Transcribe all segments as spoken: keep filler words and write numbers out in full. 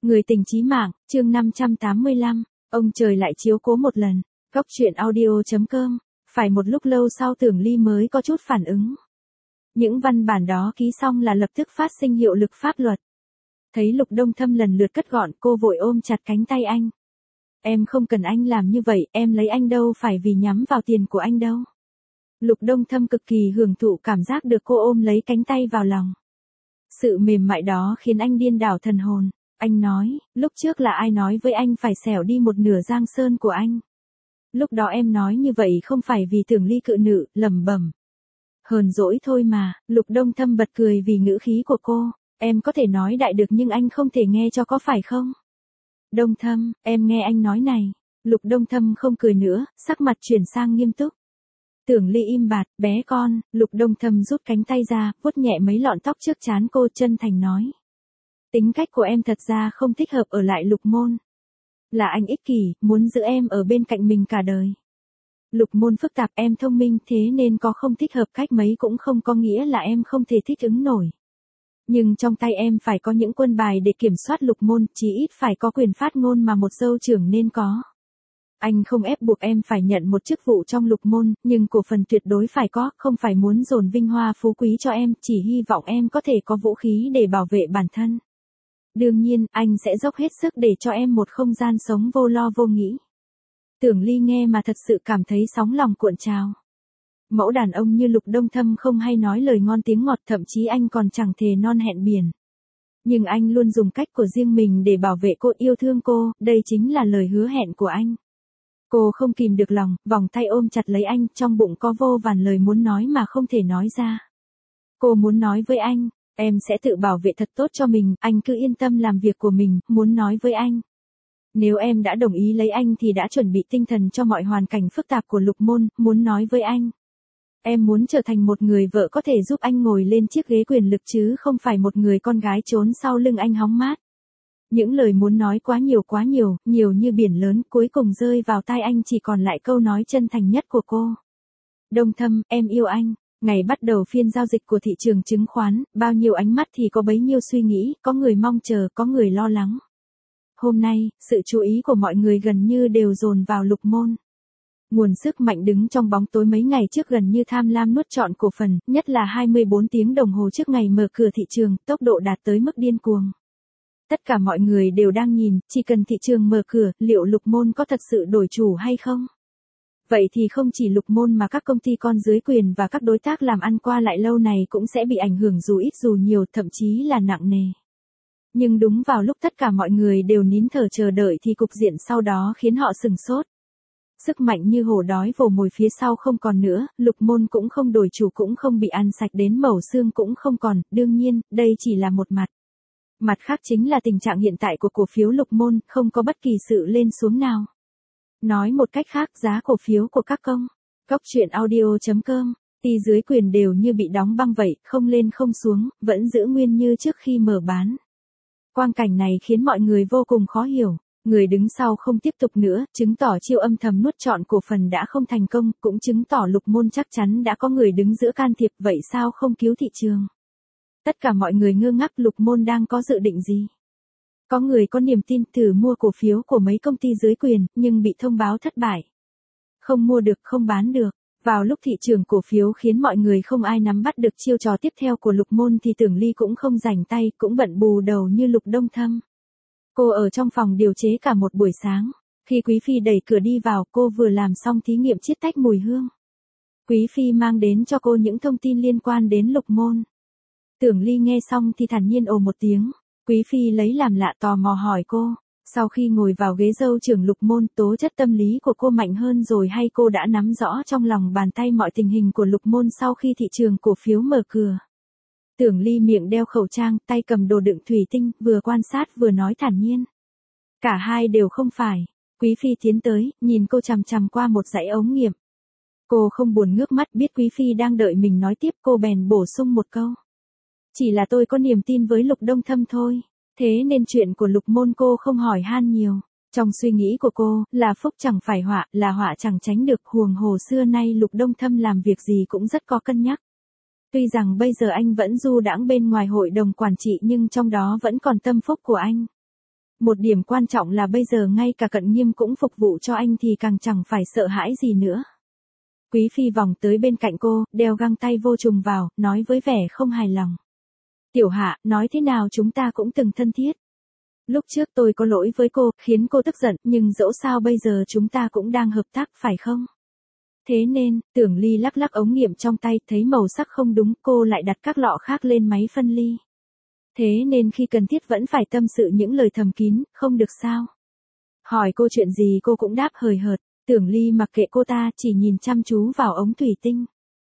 Người tình chí mạng, chương năm trăm tám mươi lăm, ông trời lại chiếu cố một lần. Góc truyện audio chấm com. Phải một lúc lâu sau Tưởng Ly mới có chút phản ứng. Những văn bản đó ký xong là lập tức phát sinh hiệu lực pháp luật. Thấy Lục Đông Thâm lần lượt cất gọn, cô vội ôm chặt cánh tay anh. Em không cần anh làm như vậy, em lấy anh đâu phải vì nhắm vào tiền của anh đâu. Lục Đông Thâm cực kỳ hưởng thụ cảm giác được cô ôm lấy cánh tay vào lòng. Sự mềm mại đó khiến anh điên đảo thần hồn. Anh nói, lúc trước là ai nói với anh phải xẻo đi một nửa giang sơn của anh. Lúc đó em nói như vậy không phải vì Tưởng Ly cự nữ, lẩm bẩm. Hờn dỗi thôi mà, Lục Đông Thâm bật cười vì ngữ khí của cô. Em có thể nói đại được nhưng anh không thể nghe cho có phải không? Đông Thâm, em nghe anh nói này. Lục Đông Thâm không cười nữa, sắc mặt chuyển sang nghiêm túc. Tưởng Ly im bặt, bé con, Lục Đông Thâm rút cánh tay ra, vuốt nhẹ mấy lọn tóc trước trán cô, chân thành nói. Tính cách của em thật ra không thích hợp ở lại Lục Môn. Là anh ích kỷ, muốn giữ em ở bên cạnh mình cả đời. Lục Môn phức tạp, em thông minh thế nên có không thích hợp cách mấy cũng không có nghĩa là em không thể thích ứng nổi. Nhưng trong tay em phải có những quân bài để kiểm soát Lục Môn, chí ít phải có quyền phát ngôn mà một dâu trưởng nên có. Anh không ép buộc em phải nhận một chức vụ trong Lục Môn, nhưng cổ phần tuyệt đối phải có, không phải muốn dồn vinh hoa phú quý cho em, chỉ hy vọng em có thể có vũ khí để bảo vệ bản thân. Đương nhiên, anh sẽ dốc hết sức để cho em một không gian sống vô lo vô nghĩ. Tưởng Ly nghe mà thật sự cảm thấy sóng lòng cuộn trào. Mẫu đàn ông như Lục Đông Thâm không hay nói lời ngon tiếng ngọt, thậm chí anh còn chẳng thề non hẹn biển. Nhưng anh luôn dùng cách của riêng mình để bảo vệ cô, yêu thương cô, đây chính là lời hứa hẹn của anh. Cô không kìm được lòng, vòng tay ôm chặt lấy anh, trong bụng có vô vàn lời muốn nói mà không thể nói ra. Cô muốn nói với anh, em sẽ tự bảo vệ thật tốt cho mình, anh cứ yên tâm làm việc của mình, muốn nói với anh. Nếu em đã đồng ý lấy anh thì đã chuẩn bị tinh thần cho mọi hoàn cảnh phức tạp của Lục Môn, muốn nói với anh. Em muốn trở thành một người vợ có thể giúp anh ngồi lên chiếc ghế quyền lực chứ không phải một người con gái trốn sau lưng anh hóng mát. Những lời muốn nói quá nhiều quá nhiều, nhiều như biển lớn, cuối cùng rơi vào tai anh chỉ còn lại câu nói chân thành nhất của cô. Đông Thâm, em yêu anh. Ngày bắt đầu phiên giao dịch của thị trường chứng khoán, bao nhiêu ánh mắt thì có bấy nhiêu suy nghĩ, có người mong chờ, có người lo lắng. Hôm nay, sự chú ý của mọi người gần như đều dồn vào Lục Môn. Nguồn sức mạnh đứng trong bóng tối mấy ngày trước gần như tham lam nuốt trọn cổ phần, nhất là hai mươi bốn tiếng đồng hồ trước ngày mở cửa thị trường, tốc độ đạt tới mức điên cuồng. Tất cả mọi người đều đang nhìn, chỉ cần thị trường mở cửa, liệu Lục Môn có thật sự đổi chủ hay không? Vậy thì không chỉ Lục Môn mà các công ty con dưới quyền và các đối tác làm ăn qua lại lâu này cũng sẽ bị ảnh hưởng dù ít dù nhiều, thậm chí là nặng nề. Nhưng đúng vào lúc tất cả mọi người đều nín thở chờ đợi thì cục diện sau đó khiến họ sừng sốt. Sức mạnh như hổ đói vồ mồi phía sau không còn nữa, Lục Môn cũng không đổi chủ, cũng không bị ăn sạch đến mẩu xương cũng không còn, đương nhiên, đây chỉ là một mặt. Mặt khác chính là tình trạng hiện tại của cổ phiếu Lục Môn, không có bất kỳ sự lên xuống nào. Nói một cách khác, giá cổ phiếu của các công, góc truyện audio chấm com, ty dưới quyền đều như bị đóng băng vậy, không lên không xuống, vẫn giữ nguyên như trước khi mở bán. Quang cảnh này khiến mọi người vô cùng khó hiểu. Người đứng sau không tiếp tục nữa, chứng tỏ chiêu âm thầm nuốt trọn cổ phần đã không thành công, cũng chứng tỏ Lục Môn chắc chắn đã có người đứng giữa can thiệp, vậy sao không cứu thị trường? Tất cả mọi người ngơ ngác, Lục Môn đang có dự định gì? Có người có niềm tin thử mua cổ phiếu của mấy công ty dưới quyền, nhưng bị thông báo thất bại. Không mua được, không bán được. Vào lúc thị trường cổ phiếu khiến mọi người không ai nắm bắt được chiêu trò tiếp theo của Lục Môn thì Tưởng Ly cũng không rảnh tay, cũng bận bù đầu như Lục Đông Thâm. Cô ở trong phòng điều chế cả một buổi sáng. Khi Quý Phi đẩy cửa đi vào, cô vừa làm xong thí nghiệm chiết tách mùi hương. Quý Phi mang đến cho cô những thông tin liên quan đến Lục Môn. Tưởng Ly nghe xong thì thản nhiên ồ một tiếng. Quý Phi lấy làm lạ, tò mò hỏi cô. Sau khi ngồi vào ghế dâu trưởng Lục Môn, tố chất tâm lý của cô mạnh hơn rồi hay cô đã nắm rõ trong lòng bàn tay mọi tình hình của Lục Môn sau khi thị trường cổ phiếu mở cửa? Tưởng Ly miệng đeo khẩu trang, tay cầm đồ đựng thủy tinh, vừa quan sát vừa nói thản nhiên. Cả hai đều không phải. Quý Phi tiến tới, nhìn cô chằm chằm qua một dãy ống nghiệm. Cô không buồn ngước mắt, biết Quý Phi đang đợi mình nói tiếp, cô bèn bổ sung một câu. Chỉ là tôi có niềm tin với Lục Đông Thâm thôi. Thế nên chuyện của Lục Môn cô không hỏi han nhiều. Trong suy nghĩ của cô, là phúc chẳng phải họa, là họa chẳng tránh được, huồng hồ xưa nay Lục Đông Thâm làm việc gì cũng rất có cân nhắc. Tuy rằng bây giờ anh vẫn du đãng bên ngoài hội đồng quản trị nhưng trong đó vẫn còn tâm phúc của anh. Một điểm quan trọng là bây giờ ngay cả Cận Nghiêm cũng phục vụ cho anh thì càng chẳng phải sợ hãi gì nữa. Quý phi vòng tới bên cạnh cô, đeo găng tay vô trùng vào, nói với vẻ không hài lòng. Tiểu Hạ, nói thế nào chúng ta cũng từng thân thiết. Lúc trước tôi có lỗi với cô, khiến cô tức giận, nhưng dẫu sao bây giờ chúng ta cũng đang hợp tác phải không? Thế nên, Tưởng Ly lắc lắc ống nghiệm trong tay, thấy màu sắc không đúng, cô lại đặt các lọ khác lên máy phân ly. Thế nên khi cần thiết vẫn phải tâm sự những lời thầm kín, không được sao? Hỏi cô chuyện gì cô cũng đáp hời hợt, Tưởng Ly mặc kệ cô ta, chỉ nhìn chăm chú vào ống thủy tinh.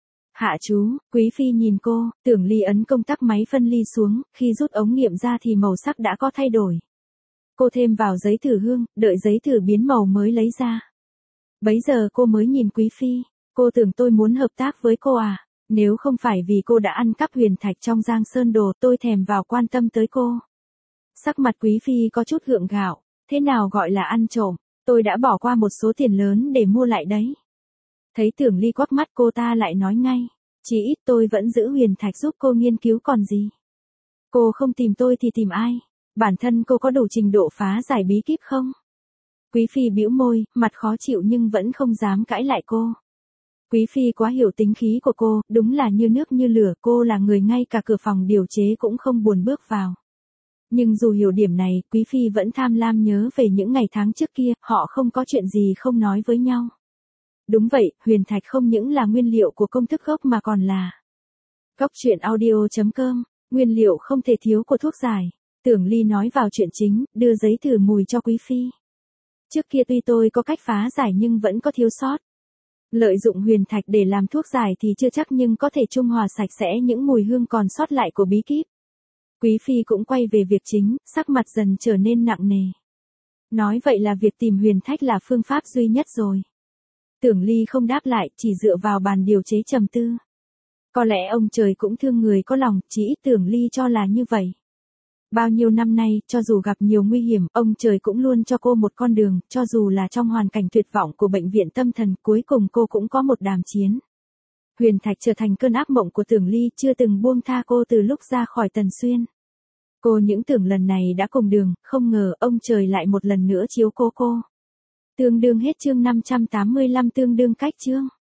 Hạ chú, Quý phi nhìn cô, Tưởng Ly ấn công tắc máy phân ly xuống, khi rút ống nghiệm ra thì màu sắc đã có thay đổi. Cô thêm vào giấy thử hương, đợi giấy thử biến màu mới lấy ra. Bấy giờ cô mới nhìn Quý phi, cô tưởng tôi muốn hợp tác với cô à, nếu không phải vì cô đã ăn cắp huyền thạch trong Giang Sơn Đồ tôi thèm vào quan tâm tới cô. Sắc mặt Quý phi có chút gượng gạo, thế nào gọi là ăn trộm, tôi đã bỏ qua một số tiền lớn để mua lại đấy. Thấy Tưởng Ly quắc mắt cô ta lại nói ngay, chỉ ít tôi vẫn giữ huyền thạch giúp cô nghiên cứu còn gì. Cô không tìm tôi thì tìm ai, bản thân cô có đủ trình độ phá giải bí kíp không? Quý phi bĩu môi, mặt khó chịu nhưng vẫn không dám cãi lại cô. Quý phi quá hiểu tính khí của cô, đúng là như nước như lửa, cô là người ngay cả cửa phòng điều chế cũng không buồn bước vào. Nhưng dù hiểu điểm này, Quý phi vẫn tham lam nhớ về những ngày tháng trước kia, họ không có chuyện gì không nói với nhau. Đúng vậy, huyền thạch không những là nguyên liệu của công thức gốc mà còn là Góc truyện audio chấm com, nguyên liệu không thể thiếu của thuốc giải. Tưởng Ly nói vào chuyện chính, đưa giấy thử mùi cho Quý phi. Trước kia tuy tôi có cách phá giải nhưng vẫn có thiếu sót. Lợi dụng huyền thạch để làm thuốc giải thì chưa chắc nhưng có thể trung hòa sạch sẽ những mùi hương còn sót lại của bí kíp. Quý phi cũng quay về việc chính, sắc mặt dần trở nên nặng nề. Nói vậy là việc tìm huyền thạch là phương pháp duy nhất rồi. Tưởng Ly không đáp lại, chỉ dựa vào bàn điều chế trầm tư. Có lẽ ông trời cũng thương người có lòng, chỉ ít Tưởng Ly cho là như vậy. Bao nhiêu năm nay, cho dù gặp nhiều nguy hiểm, ông trời cũng luôn cho cô một con đường, cho dù là trong hoàn cảnh tuyệt vọng của bệnh viện tâm thần, cuối cùng cô cũng có một đàm chiến. Huyền thạch trở thành cơn ác mộng của Tưởng Ly, chưa từng buông tha cô từ lúc ra khỏi Tần Xuyên. Cô những tưởng lần này đã cùng đường, không ngờ ông trời lại một lần nữa chiếu cố cô. Tương đương hết chương năm trăm tám mươi lăm tương đương cách chương.